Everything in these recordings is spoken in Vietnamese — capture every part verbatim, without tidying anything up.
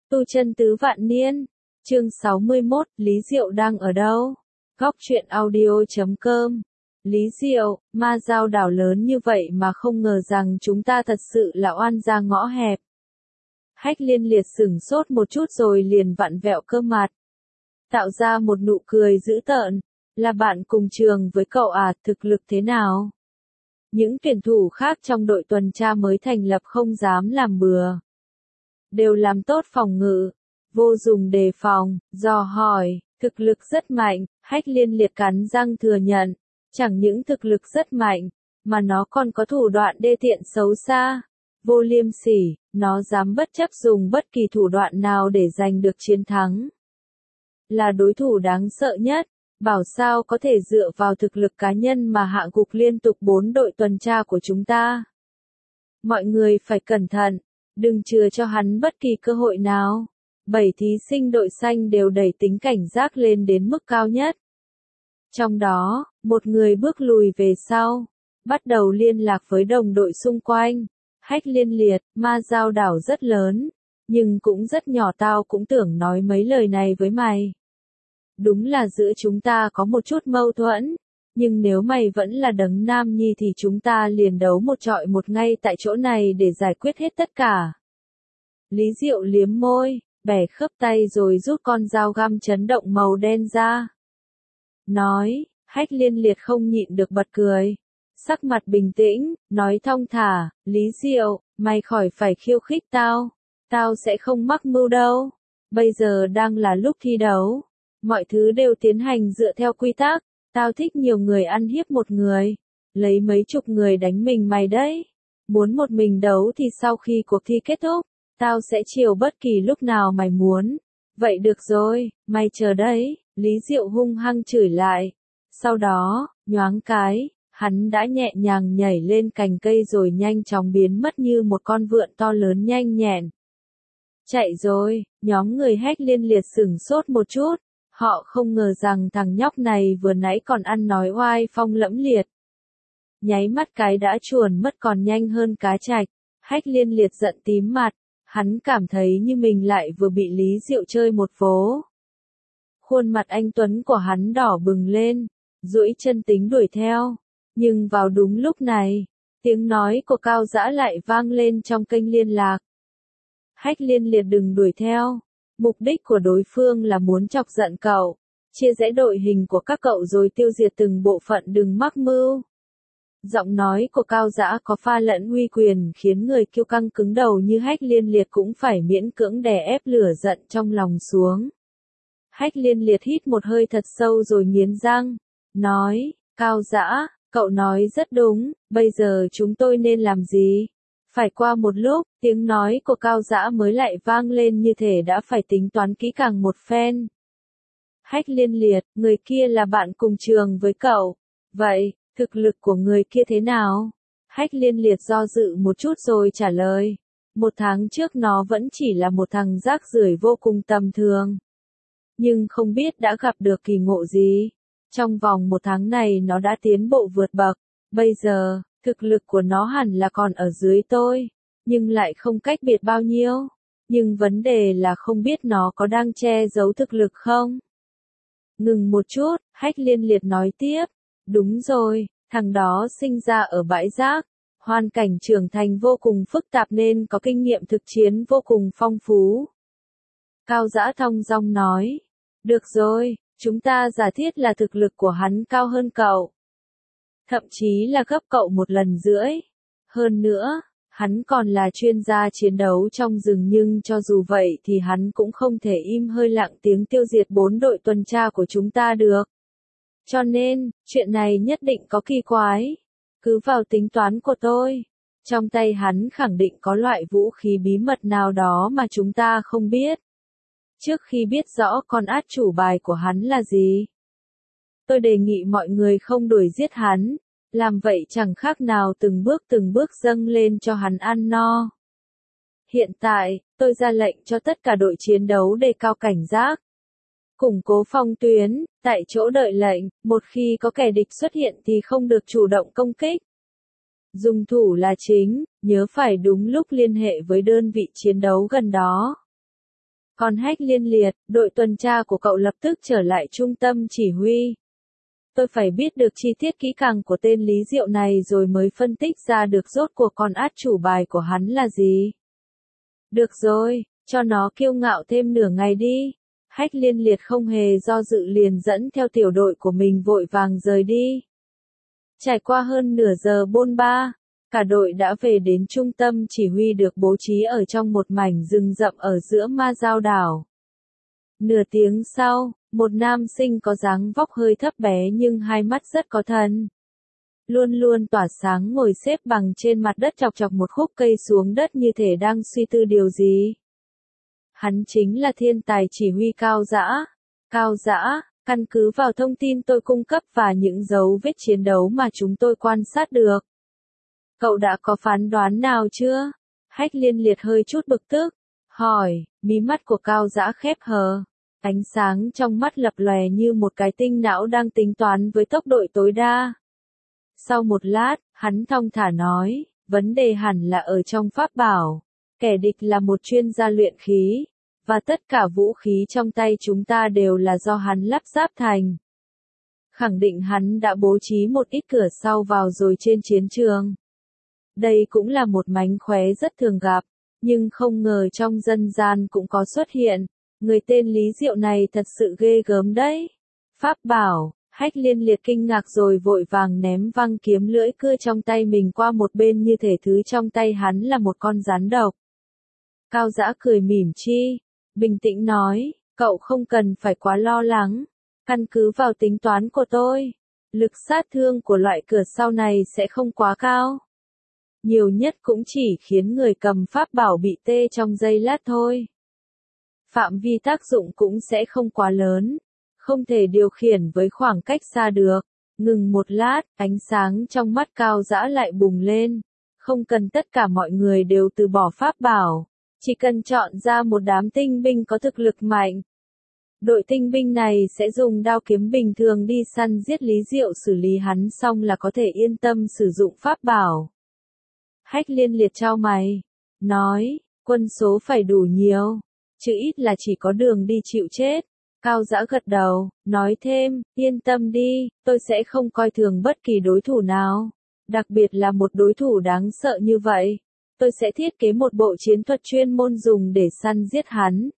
Tu chân tứ vạn niên. Chương sáu mươi mốt, Lý Diệu đang ở đâu? Góc truyện audio chấm com. Lý Diệu, ma giao đảo lớn như vậy mà không ngờ rằng chúng ta thật sự là oan gia ngõ hẹp. Hách Liên Liệt sửng sốt một chút rồi liền vặn vẹo cơ mặt. Tạo ra một nụ cười dữ tợn. Là bạn cùng trường với cậu à, thực lực thế nào? Những tuyển thủ khác trong đội tuần tra mới thành lập không dám làm bừa. Đều làm tốt phòng ngự, vô dùng đề phòng, dò hỏi, thực lực rất mạnh, Hách Liên Liệt cắn răng thừa nhận, chẳng những thực lực rất mạnh, mà nó còn có thủ đoạn đê tiện xấu xa, vô liêm sỉ, nó dám bất chấp dùng bất kỳ thủ đoạn nào để giành được chiến thắng. Là đối thủ đáng sợ nhất, bảo sao có thể dựa vào thực lực cá nhân mà hạ gục liên tục bốn đội tuần tra của chúng ta. Mọi người phải cẩn thận. Đừng chừa cho hắn bất kỳ cơ hội nào. Bảy thí sinh đội xanh đều đẩy tính cảnh giác lên đến mức cao nhất. Trong đó, một người bước lùi về sau, bắt đầu liên lạc với đồng đội xung quanh. Hách Liên Liệt, ma giao đảo rất lớn, nhưng cũng rất nhỏ, tao cũng tưởng nói mấy lời này với mày. Đúng là giữa chúng ta có một chút mâu thuẫn, nhưng nếu mày vẫn là đấng nam nhi thì chúng ta liền đấu một trọi một ngay tại chỗ này để giải quyết hết tất cả. Lý Diệu liếm môi, bẻ khớp tay rồi rút con dao găm chấn động màu đen ra. Nói, Hách Liên Liệt không nhịn được bật cười. Sắc mặt bình tĩnh, nói thong thả, Lý Diệu, mày khỏi phải khiêu khích tao. Tao sẽ không mắc mưu đâu. Bây giờ đang là lúc thi đấu. Mọi thứ đều tiến hành dựa theo quy tắc. Tao thích nhiều người ăn hiếp một người. Lấy mấy chục người đánh mình mày đấy. Muốn một mình đấu thì sau khi cuộc thi kết thúc, tao sẽ chiều bất kỳ lúc nào mày muốn. Vậy được rồi, mày chờ đấy. Lý Diệu hung hăng chửi lại. Sau đó, nhoáng cái, hắn đã nhẹ nhàng nhảy lên cành cây rồi nhanh chóng biến mất như một con vượn to lớn nhanh nhẹn. Chạy rồi, nhóm người Hách Liên Liệt sửng sốt một chút. Họ không ngờ rằng thằng nhóc này vừa nãy còn ăn nói oai phong lẫm liệt. Nháy mắt cái đã chuồn mất còn nhanh hơn cá trạch. Hách Liên Liệt giận tím mặt. Hắn cảm thấy như mình lại vừa bị Lý Diệu chơi một vố. Khuôn mặt anh Tuấn của hắn đỏ bừng lên, duỗi chân tính đuổi theo. Nhưng vào đúng lúc này, tiếng nói của Cao Dã lại vang lên trong kênh liên lạc. Hách Liên Liệt đừng đuổi theo. Mục đích của đối phương là muốn chọc giận cậu, chia rẽ đội hình của các cậu rồi tiêu diệt từng bộ phận, đừng mắc mưu. Giọng nói của Cao Dã có pha lẫn uy quyền khiến người kiêu căng cứng đầu như Hách Liên Liệt cũng phải miễn cưỡng đè ép lửa giận trong lòng xuống. Hách Liên Liệt hít một hơi thật sâu rồi nghiến răng, nói, Cao Dã, cậu nói rất đúng, bây giờ chúng tôi nên làm gì? Phải qua một lúc, tiếng nói của Cao Dã mới lại vang lên như thể đã phải tính toán kỹ càng một phen. Hách Liên Liệt, người kia là bạn cùng trường với cậu. Vậy, thực lực của người kia thế nào? Hách Liên Liệt do dự một chút rồi trả lời. Một tháng trước nó vẫn chỉ là một thằng rác rưởi vô cùng tầm thường. Nhưng không biết đã gặp được kỳ ngộ gì. Trong vòng một tháng này nó đã tiến bộ vượt bậc. Bây giờ, thực lực của nó hẳn là còn ở dưới tôi, nhưng lại không cách biệt bao nhiêu. Nhưng vấn đề là không biết nó có đang che giấu thực lực không? Ngừng một chút, Hách Liên Liệt nói tiếp. Đúng rồi, thằng đó sinh ra ở bãi rác. Hoàn cảnh trưởng thành vô cùng phức tạp nên có kinh nghiệm thực chiến vô cùng phong phú. Cao Dã thong dong nói. Được rồi, chúng ta giả thiết là thực lực của hắn cao hơn cậu. Thậm chí là gấp cậu một lần rưỡi. Hơn nữa, hắn còn là chuyên gia chiến đấu trong rừng, nhưng cho dù vậy thì hắn cũng không thể im hơi lặng tiếng tiêu diệt bốn đội tuần tra của chúng ta được. Cho nên, chuyện này nhất định có kỳ quái. Cứ vào tính toán của tôi. Trong tay hắn khẳng định có loại vũ khí bí mật nào đó mà chúng ta không biết. Trước khi biết rõ con át chủ bài của hắn là gì, tôi đề nghị mọi người không đuổi giết hắn. Làm vậy chẳng khác nào từng bước từng bước dâng lên cho hắn ăn no. Hiện tại, tôi ra lệnh cho tất cả đội chiến đấu đề cao cảnh giác. Củng cố phòng tuyến, tại chỗ đợi lệnh, một khi có kẻ địch xuất hiện thì không được chủ động công kích. Dùng thủ là chính, nhớ phải đúng lúc liên hệ với đơn vị chiến đấu gần đó. Còn Hách Liên Liệt, đội tuần tra của cậu lập tức trở lại trung tâm chỉ huy. Tôi phải biết được chi tiết kỹ càng của tên Lý Diệu này rồi mới phân tích ra được rốt cuộc con át chủ bài của hắn là gì. Được rồi, cho nó kiêu ngạo thêm nửa ngày đi. Hách Liên Liệt không hề do dự liền dẫn theo tiểu đội của mình vội vàng rời đi. Trải qua hơn nửa giờ bôn ba, cả đội đã về đến trung tâm chỉ huy được bố trí ở trong một mảnh rừng rậm ở giữa Ma Giao đảo. Nửa tiếng sau, một nam sinh có dáng vóc hơi thấp bé nhưng hai mắt rất có thần. Luôn luôn tỏa sáng ngồi xếp bằng trên mặt đất chọc chọc một khúc cây xuống đất như thể đang suy tư điều gì. Hắn chính là thiên tài chỉ huy Cao Dã. Cao Dã, căn cứ vào thông tin tôi cung cấp và những dấu vết chiến đấu mà chúng tôi quan sát được. Cậu đã có phán đoán nào chưa? Hách Liên Liệt hơi chút bực tức, hỏi, mí mắt của Cao Dã khép hờ. Ánh sáng trong mắt lập lòe như một cái tinh não đang tính toán với tốc độ tối đa. Sau một lát, hắn thong thả nói, vấn đề hẳn là ở trong pháp bảo. Kẻ địch là một chuyên gia luyện khí, và tất cả vũ khí trong tay chúng ta đều là do hắn lắp ráp thành. Khẳng định hắn đã bố trí một ít cửa sau vào rồi trên chiến trường. Đây cũng là một mánh khóe rất thường gặp, nhưng không ngờ trong dân gian cũng có xuất hiện. Người tên Lý Diệu này thật sự ghê gớm đấy. Pháp bảo, Hách Liên Liệt kinh ngạc rồi vội vàng ném văng kiếm lưỡi cưa trong tay mình qua một bên như thể thứ trong tay hắn là một con rắn độc. Cao Dã cười mỉm chi, bình tĩnh nói, cậu không cần phải quá lo lắng. Căn cứ vào tính toán của tôi, lực sát thương của loại cửa sau này sẽ không quá cao. Nhiều nhất cũng chỉ khiến người cầm pháp bảo bị tê trong giây lát thôi. Phạm vi tác dụng cũng sẽ không quá lớn, không thể điều khiển với khoảng cách xa được. Ngừng một lát, ánh sáng trong mắt Cao Dã lại bùng lên. Không cần tất cả mọi người đều từ bỏ pháp bảo, chỉ cần chọn ra một đám tinh binh có thực lực mạnh. Đội tinh binh này sẽ dùng đao kiếm bình thường đi săn giết Lý Diệu, xử lý hắn xong là có thể yên tâm sử dụng pháp bảo. Hách Liên Liệt chau mày, nói, quân số phải đủ nhiều, chứ ít là chỉ có đường đi chịu chết. Cao Dã gật đầu, nói thêm, yên tâm đi, tôi sẽ không coi thường bất kỳ đối thủ nào. Đặc biệt là một đối thủ đáng sợ như vậy. Tôi sẽ thiết kế một bộ chiến thuật chuyên môn dùng để săn giết hắn.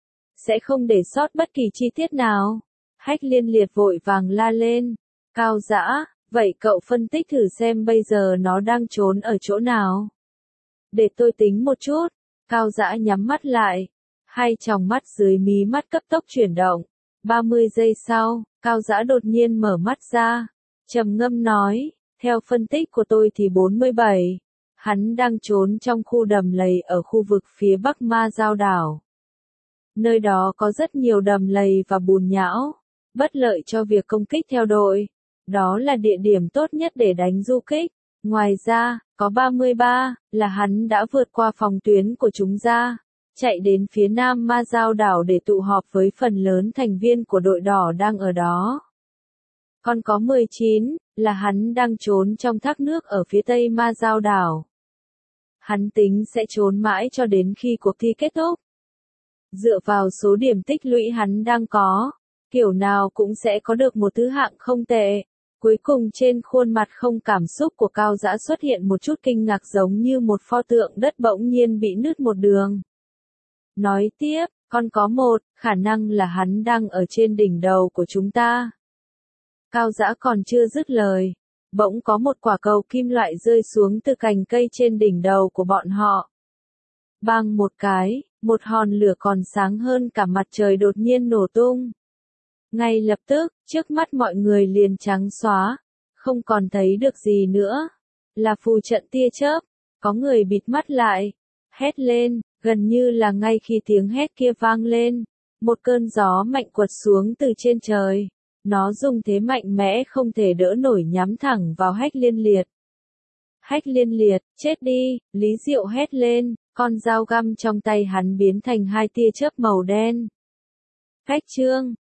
Sẽ không để sót bất kỳ chi tiết nào. Hách Liên Liệt vội vàng la lên. Cao Dã, vậy cậu phân tích thử xem bây giờ nó đang trốn ở chỗ nào. Để tôi tính một chút. Cao Dã nhắm mắt lại. Hai tròng mắt dưới mí mắt cấp tốc chuyển động. ba mươi giây sau, Cao Dã đột nhiên mở mắt ra. Trầm ngâm nói, theo phân tích của tôi thì bốn mươi bảy. Hắn đang trốn trong khu đầm lầy ở khu vực phía bắc Ma Giao đảo. Nơi đó có rất nhiều đầm lầy và bùn nhão, bất lợi cho việc công kích theo đội. Đó là địa điểm tốt nhất để đánh du kích. Ngoài ra, có ba mươi ba, là hắn đã vượt qua phòng tuyến của chúng ra, chạy đến phía nam Ma Giao đảo để tụ họp với phần lớn thành viên của đội đỏ đang ở đó. Còn có mười chín, là hắn đang trốn trong thác nước ở phía tây Ma Giao đảo. Hắn tính sẽ trốn mãi cho đến khi cuộc thi kết thúc. Dựa vào số điểm tích lũy hắn đang có, kiểu nào cũng sẽ có được một thứ hạng không tệ. Cuối cùng trên khuôn mặt không cảm xúc của Cao Dã xuất hiện một chút kinh ngạc giống như một pho tượng đất bỗng nhiên bị nứt một đường. Nói tiếp, còn có một, khả năng là hắn đang ở trên đỉnh đầu của chúng ta. Cao Dã còn chưa dứt lời, bỗng có một quả cầu kim loại rơi xuống từ cành cây trên đỉnh đầu của bọn họ. Bang một cái, một hòn lửa còn sáng hơn cả mặt trời đột nhiên nổ tung. Ngay lập tức, trước mắt mọi người liền trắng xóa, không còn thấy được gì nữa. Là phù trận tia chớp, có người bịt mắt lại, hét lên, gần như là ngay khi tiếng hét kia vang lên, một cơn gió mạnh quật xuống từ trên trời. Nó dùng thế mạnh mẽ không thể đỡ nổi nhắm thẳng vào Hách Liên Liệt. Hách Liên Liệt, chết đi, Lý Diệu hét lên, con dao găm trong tay hắn biến thành hai tia chớp màu đen. Cách chương